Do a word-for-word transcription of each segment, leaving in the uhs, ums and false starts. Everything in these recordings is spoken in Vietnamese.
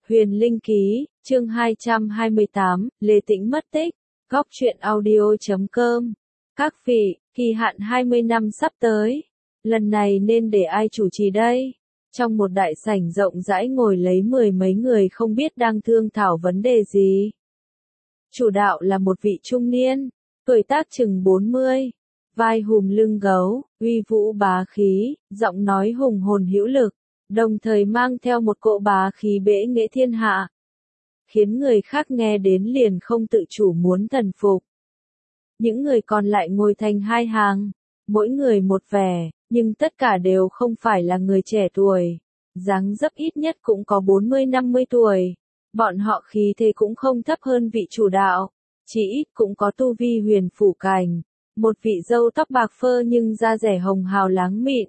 Huyền Linh Ký, chương hai trăm hai mươi tám, Lê Tĩnh mất tích, góc truyện audio chấm com. Các vị, kỳ hạn hai mươi năm sắp tới. Lần này nên để ai chủ trì đây? Trong một đại sảnh rộng rãi ngồi lấy mười mấy người không biết đang thương thảo vấn đề gì. Chủ đạo là một vị trung niên, tuổi tác chừng bốn mươi, vai hùm lưng gấu, uy vũ bá khí, giọng nói hùng hồn hữu lực, đồng thời mang theo một cỗ bá khí bẽ nghệ thiên hạ, khiến người khác nghe đến liền không tự chủ muốn thần phục. Những người còn lại ngồi thành hai hàng, mỗi người một vẻ, nhưng tất cả đều không phải là người trẻ tuổi, dáng dấp ít nhất cũng có bốn mươi năm mươi tuổi. Bọn họ khí thế cũng không thấp hơn vị chủ đạo, chỉ ít cũng có tu vi huyền phủ cảnh, một vị râu tóc bạc phơ nhưng da rẻ hồng hào láng mịn.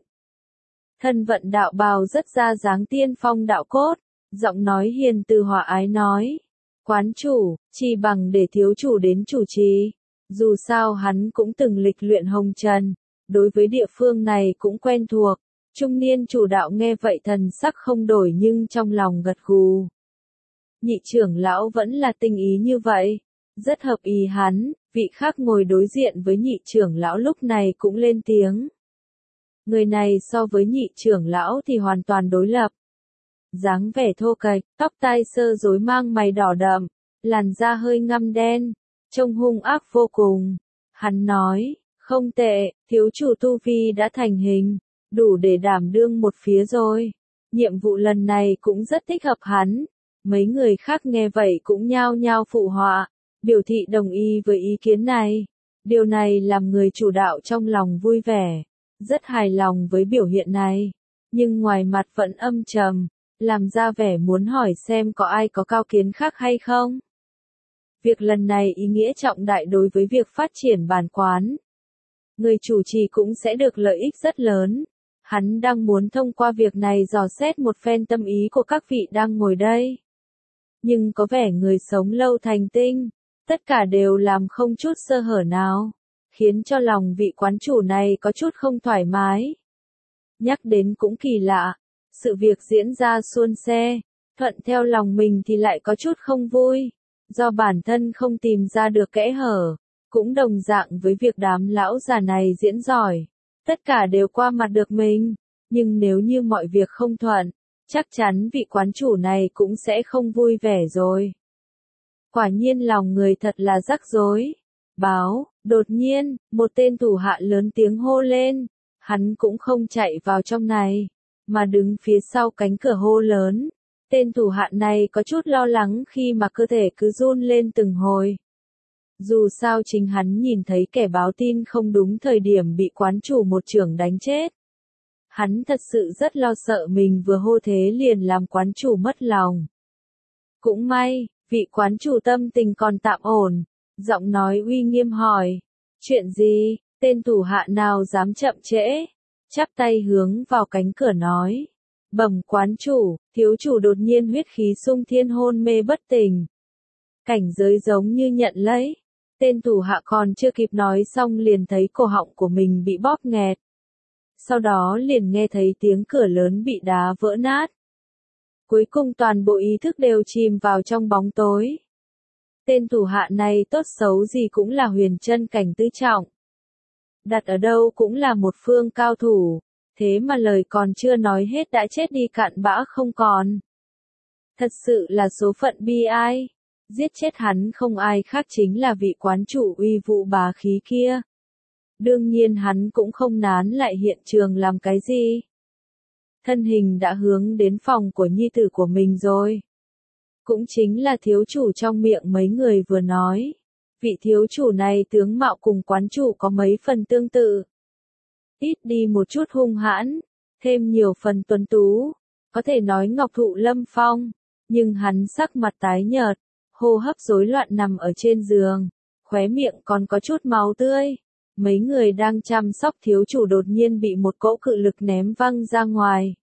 Thân vận đạo bào rất ra dáng tiên phong đạo cốt, giọng nói hiền từ hòa ái nói: "Quán chủ, chỉ bằng để thiếu chủ đến chủ trì." Dù sao hắn cũng từng lịch luyện hồng trần, đối với địa phương này cũng quen thuộc. Trung niên chủ đạo nghe vậy thần sắc không đổi nhưng trong lòng gật gù. Nhị trưởng lão vẫn là tinh ý như vậy, rất hợp ý hắn. Vị khác ngồi đối diện với nhị trưởng lão lúc này cũng lên tiếng. Người này so với nhị trưởng lão thì hoàn toàn đối lập. Dáng vẻ thô kệch, tóc tai sơ rối mang mày đỏ đậm, làn da hơi ngăm đen, trông hung ác vô cùng. Hắn nói, không tệ, thiếu chủ tu vi đã thành hình, đủ để đảm đương một phía rồi. Nhiệm vụ lần này cũng rất thích hợp hắn. Mấy người khác nghe vậy cũng nhao nhao phụ họa, biểu thị đồng ý với ý kiến này. Điều này làm người chủ đạo trong lòng vui vẻ, rất hài lòng với biểu hiện này, nhưng ngoài mặt vẫn âm trầm, làm ra vẻ muốn hỏi xem có ai có cao kiến khác hay không. Việc lần này ý nghĩa trọng đại đối với việc phát triển bản quán. Người chủ trì cũng sẽ được lợi ích rất lớn. Hắn đang muốn thông qua việc này dò xét một phen tâm ý của các vị đang ngồi đây. Nhưng có vẻ người sống lâu thành tinh, tất cả đều làm không chút sơ hở nào, khiến cho lòng vị quán chủ này có chút không thoải mái. Nhắc đến cũng kỳ lạ, sự việc diễn ra suôn sẻ, thuận theo lòng mình thì lại có chút không vui, do bản thân không tìm ra được kẽ hở, cũng đồng dạng với việc đám lão già này diễn giỏi, tất cả đều qua mặt được mình, nhưng nếu như mọi việc không thuận, chắc chắn vị quán chủ này cũng sẽ không vui vẻ rồi. Quả nhiên lòng người thật là rắc rối. Báo, đột nhiên, một tên thủ hạ lớn tiếng hô lên. Hắn cũng không chạy vào trong này, mà đứng phía sau cánh cửa hô lớn. Tên thủ hạ này có chút lo lắng khi mà cơ thể cứ run lên từng hồi. Dù sao chính hắn nhìn thấy kẻ báo tin không đúng thời điểm bị quán chủ một chưởng đánh chết. Hắn thật sự rất lo sợ mình vừa hô thế liền làm quán chủ mất lòng. Cũng may, vị quán chủ tâm tình còn tạm ổn, giọng nói uy nghiêm hỏi, chuyện gì, tên thủ hạ nào dám chậm trễ, chắp tay hướng vào cánh cửa nói, bẩm quán chủ, thiếu chủ đột nhiên huyết khí xung thiên hôn mê bất tỉnh. Cảnh giới giống như nhận lấy, tên thủ hạ còn chưa kịp nói xong liền thấy cổ họng của mình bị bóp nghẹt. Sau đó liền nghe thấy tiếng cửa lớn bị đá vỡ nát. Cuối cùng toàn bộ ý thức đều chìm vào trong bóng tối. Tên thủ hạ này tốt xấu gì cũng là huyền chân cảnh tứ trọng. Đặt ở đâu cũng là một phương cao thủ, thế mà lời còn chưa nói hết đã chết đi cạn bã không còn. Thật sự là số phận bi ai. Giết chết hắn không ai khác chính là vị quán chủ uy vũ bá khí kia. Đương nhiên hắn cũng không nán lại hiện trường làm cái gì. Thân hình đã hướng đến phòng của nhi tử của mình rồi. Cũng chính là thiếu chủ trong miệng mấy người vừa nói. Vị thiếu chủ này tướng mạo cùng quán chủ có mấy phần tương tự. Ít đi một chút hung hãn, thêm nhiều phần tuấn tú. Có thể nói ngọc thụ lâm phong, nhưng hắn sắc mặt tái nhợt, hô hấp rối loạn nằm ở trên giường, khóe miệng còn có chút máu tươi. Mấy người đang chăm sóc thiếu chủ đột nhiên bị một cỗ cự lực ném văng ra ngoài.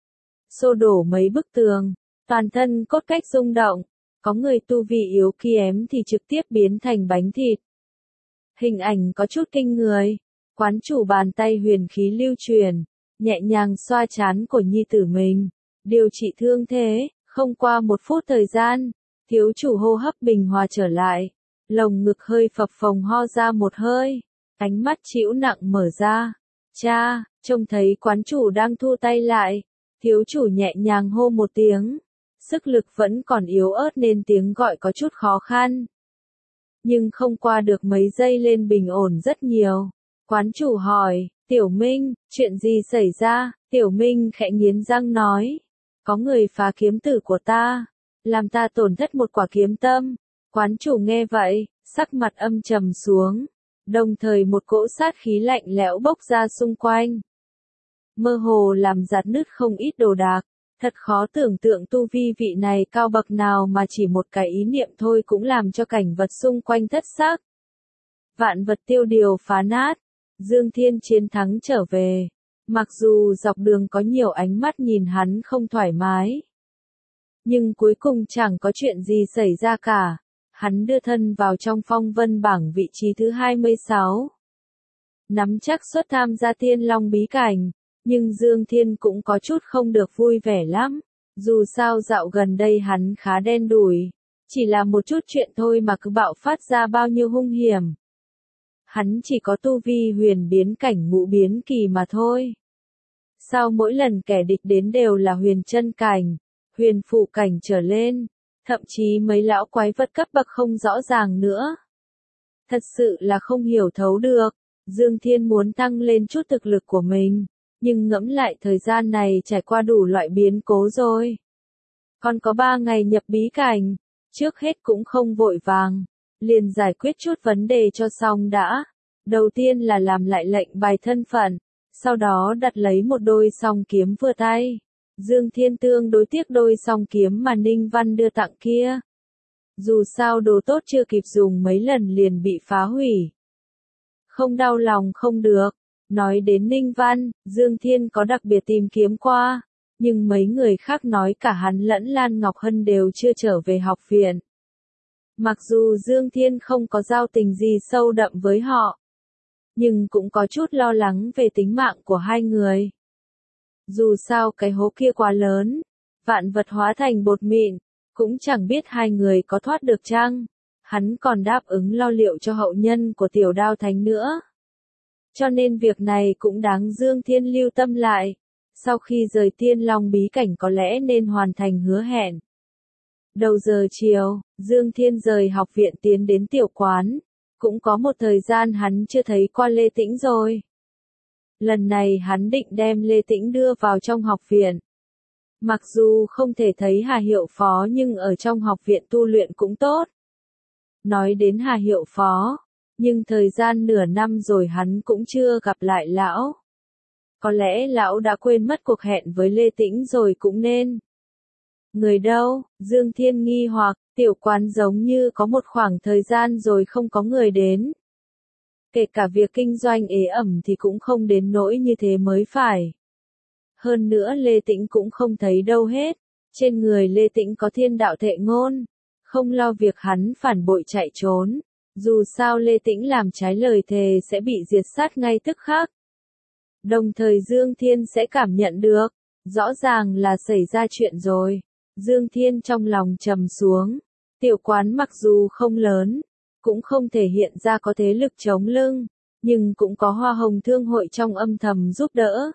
Xô đổ mấy bức tường, toàn thân cốt cách rung động, có người tu vi yếu kém thì trực tiếp biến thành bánh thịt. Hình ảnh có chút kinh người, quán chủ bàn tay huyền khí lưu truyền, nhẹ nhàng xoa trán của nhi tử mình, điều trị thương thế, Không qua một phút thời gian, thiếu chủ hô hấp bình hòa trở lại, lồng ngực hơi phập phồng ho ra một hơi, ánh mắt trĩu nặng mở ra. Cha, trông thấy quán chủ đang thu tay lại, thiếu chủ nhẹ nhàng hô một tiếng, sức lực vẫn còn yếu ớt nên tiếng gọi có chút khó khăn. Nhưng không qua được mấy giây lên bình ổn rất nhiều. Quán chủ hỏi, Tiểu Minh, chuyện gì xảy ra? Tiểu Minh khẽ nghiến răng nói, có người phá kiếm tử của ta, làm ta tổn thất một quả kiếm tâm. Quán chủ nghe vậy, sắc mặt âm trầm xuống, đồng thời một cỗ sát khí lạnh lẽo bốc ra xung quanh. Mơ hồ làm rạn nứt không ít đồ đạc, thật khó tưởng tượng tu vi vị này cao bậc nào mà chỉ một cái ý niệm thôi cũng làm cho cảnh vật xung quanh thất xác. Vạn vật tiêu điều phá nát, Dương Thiên chiến thắng trở về, mặc dù dọc đường có nhiều ánh mắt nhìn hắn không thoải mái. Nhưng cuối cùng chẳng có chuyện gì xảy ra cả, hắn đưa thân vào trong phong vân bảng vị trí thứ hai mươi sáu. Nắm chắc suất tham gia Thiên Long bí cảnh, nhưng Dương Thiên cũng có chút không được vui vẻ lắm, dù sao dạo gần đây hắn khá đen đủi, chỉ là một chút chuyện thôi mà cứ bạo phát ra bao nhiêu hung hiểm. Hắn chỉ có tu vi huyền biến cảnh ngũ biến kỳ mà thôi. Sao mỗi lần kẻ địch đến đều là huyền chân cảnh, huyền phụ cảnh trở lên, thậm chí mấy lão quái vật cấp bậc không rõ ràng nữa. Thật sự là không hiểu thấu được, Dương Thiên muốn tăng lên chút thực lực của mình, nhưng ngẫm lại thời gian này trải qua đủ loại biến cố rồi. Còn có ba ngày nhập bí cảnh, trước hết cũng không vội vàng, liền giải quyết chút vấn đề cho xong đã. Đầu tiên là làm lại lệnh bài thân phận, sau đó đặt lấy một đôi song kiếm vừa tay. Dương Thiên tương đối tiếc đôi song kiếm mà Ninh Văn đưa tặng kia. Dù sao đồ tốt chưa kịp dùng mấy lần liền bị phá hủy. Không đau lòng không được. Nói đến Ninh Văn, Dương Thiên có đặc biệt tìm kiếm qua, nhưng mấy người khác nói cả hắn lẫn Lan Ngọc Hân đều chưa trở về học viện. Mặc dù Dương Thiên không có giao tình gì sâu đậm với họ, nhưng cũng có chút lo lắng về tính mạng của hai người. Dù sao cái hố kia quá lớn, vạn vật hóa thành bột mịn, cũng chẳng biết hai người có thoát được chăng. Hắn còn đáp ứng lo liệu cho hậu nhân của Tiểu Đao Thánh nữa. Cho nên việc này cũng đáng Dương Thiên lưu tâm lại. Sau khi rời Thiên Long bí cảnh có lẽ nên hoàn thành hứa hẹn. Đầu giờ chiều, Dương Thiên rời học viện tiến đến tiểu quán. Cũng có một thời gian hắn chưa thấy qua Lê Tĩnh rồi. Lần này hắn định đem Lê Tĩnh đưa vào trong học viện. Mặc dù không thể thấy Hà Hiệu Phó nhưng ở trong học viện tu luyện cũng tốt. Nói đến Hà Hiệu Phó, nhưng thời gian nửa năm rồi hắn cũng chưa gặp lại lão. Có lẽ lão đã quên mất cuộc hẹn với Lê Tĩnh rồi cũng nên. Người đâu? Dương Thiên nghi hoặc, tiểu quán giống như có một khoảng thời gian rồi không có người đến. Kể cả việc kinh doanh ế ẩm thì cũng không đến nỗi như thế mới phải. Hơn nữa Lê Tĩnh cũng không thấy đâu hết. Trên người Lê Tĩnh có thiên đạo thệ ngôn. Không lo việc hắn phản bội chạy trốn. Dù sao Lê Tĩnh làm trái lời thề sẽ bị diệt sát ngay tức khắc. Đồng thời Dương Thiên sẽ cảm nhận được. Rõ ràng là xảy ra chuyện rồi. Dương Thiên trong lòng trầm xuống. Tiểu quán mặc dù không lớn, cũng không thể hiện ra có thế lực chống lưng, nhưng cũng có Hoa Hồng Thương hội trong âm thầm giúp đỡ.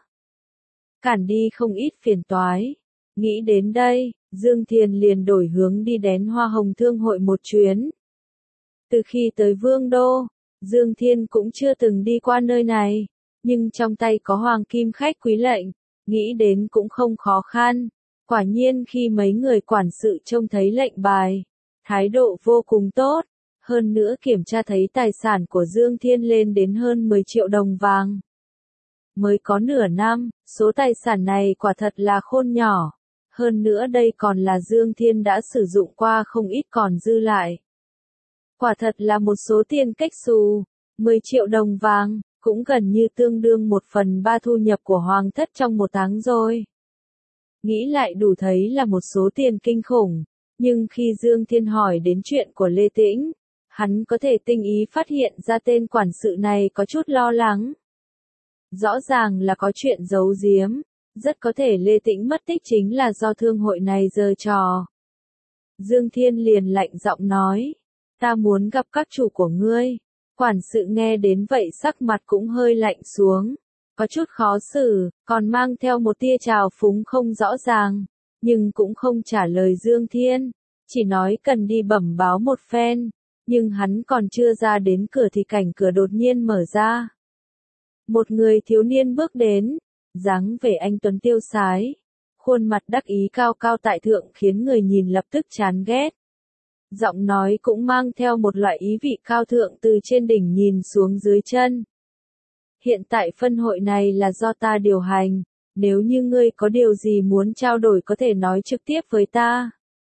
Cản đi không ít phiền toái. Nghĩ đến đây, Dương Thiên liền đổi hướng đi đến Hoa Hồng Thương hội một chuyến. Từ khi tới Vương Đô, Dương Thiên cũng chưa từng đi qua nơi này, nhưng trong tay có Hoàng Kim Khách Quý lệnh, nghĩ đến cũng không khó khăn. Quả nhiên khi mấy người quản sự trông thấy lệnh bài, thái độ vô cùng tốt, hơn nữa kiểm tra thấy tài sản của Dương Thiên lên đến hơn mười triệu đồng vàng. Mới có nửa năm, số tài sản này quả thật là khôn nhỏ, hơn nữa đây còn là Dương Thiên đã sử dụng qua không ít còn dư lại. Quả thật là một số tiền cách xù, mười triệu đồng vàng, cũng gần như tương đương một phần ba thu nhập của Hoàng thất trong một tháng rồi. Nghĩ lại đủ thấy là một số tiền kinh khủng, nhưng khi Dương Thiên hỏi đến chuyện của Lê Tĩnh, hắn có thể tinh ý phát hiện ra tên quản sự này có chút lo lắng. Rõ ràng là có chuyện giấu giếm, Rất có thể Lê Tĩnh mất tích chính là do thương hội này giở trò. Dương Thiên liền lạnh giọng nói, ta muốn gặp các chủ của ngươi. Quản sự nghe đến vậy sắc mặt cũng hơi lạnh xuống, có chút khó xử, còn mang theo một tia trào phúng không rõ ràng, nhưng cũng không trả lời Dương Thiên, chỉ nói cần đi bẩm báo một phen, nhưng hắn còn chưa ra đến cửa thì cảnh cửa đột nhiên mở ra. Một người thiếu niên bước đến, dáng vẻ anh tuấn tiêu sái, khuôn mặt đắc ý cao cao tại thượng khiến người nhìn lập tức chán ghét. Giọng nói cũng mang theo một loại ý vị cao thượng từ trên đỉnh nhìn xuống dưới chân. Hiện tại phân hội này là do ta điều hành, nếu như ngươi có điều gì muốn trao đổi có thể nói trực tiếp với ta.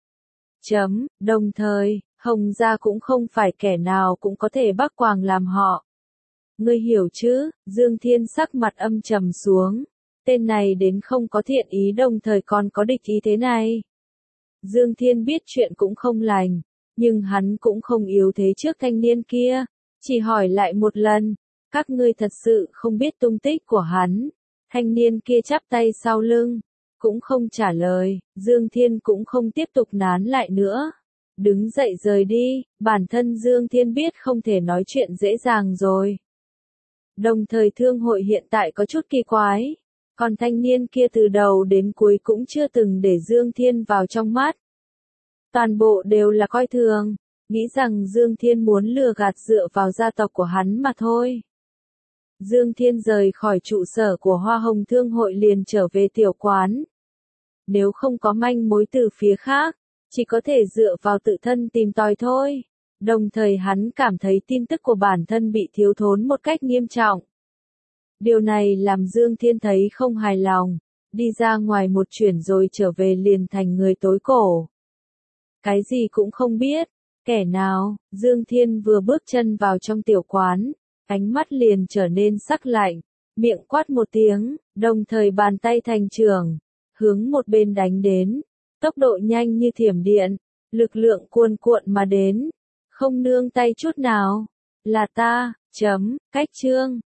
Chấm, đồng thời, Hồng gia cũng không phải kẻ nào cũng có thể bắc quàng làm họ. Ngươi hiểu chứ? Dương Thiên sắc mặt âm trầm xuống, tên này đến không có thiện ý đồng thời còn có địch ý thế này. Dương Thiên biết chuyện cũng không lành, nhưng hắn cũng không yếu thế trước thanh niên kia, chỉ hỏi lại một lần, các ngươi thật sự không biết tung tích của hắn. Thanh niên kia chắp tay sau lưng, cũng không trả lời, Dương Thiên cũng không tiếp tục nán lại nữa. Đứng dậy rời đi, bản thân Dương Thiên biết không thể nói chuyện dễ dàng rồi. Đồng thời thương hội hiện tại có chút kỳ quái, còn thanh niên kia từ đầu đến cuối cũng chưa từng để Dương Thiên vào trong mắt. Toàn bộ đều là coi thường, nghĩ rằng Dương Thiên muốn lừa gạt dựa vào gia tộc của hắn mà thôi. Dương Thiên rời khỏi trụ sở của Hoa Hồng Thương hội liền trở về tiểu quán. Nếu không có manh mối từ phía khác, chỉ có thể dựa vào tự thân tìm tòi thôi. Đồng thời hắn cảm thấy tin tức của bản thân bị thiếu thốn một cách nghiêm trọng. Điều này làm Dương Thiên thấy không hài lòng, đi ra ngoài một chuyển rồi trở về liền thành người tối cổ. Cái gì cũng không biết, kẻ nào, Dương Thiên vừa bước chân vào trong tiểu quán, ánh mắt liền trở nên sắc lạnh, miệng quát một tiếng, đồng thời bàn tay thành trường, hướng một bên đánh đến, tốc độ nhanh như thiểm điện, lực lượng cuồn cuộn mà đến, không nương tay chút nào, là ta, chấm, cách chương.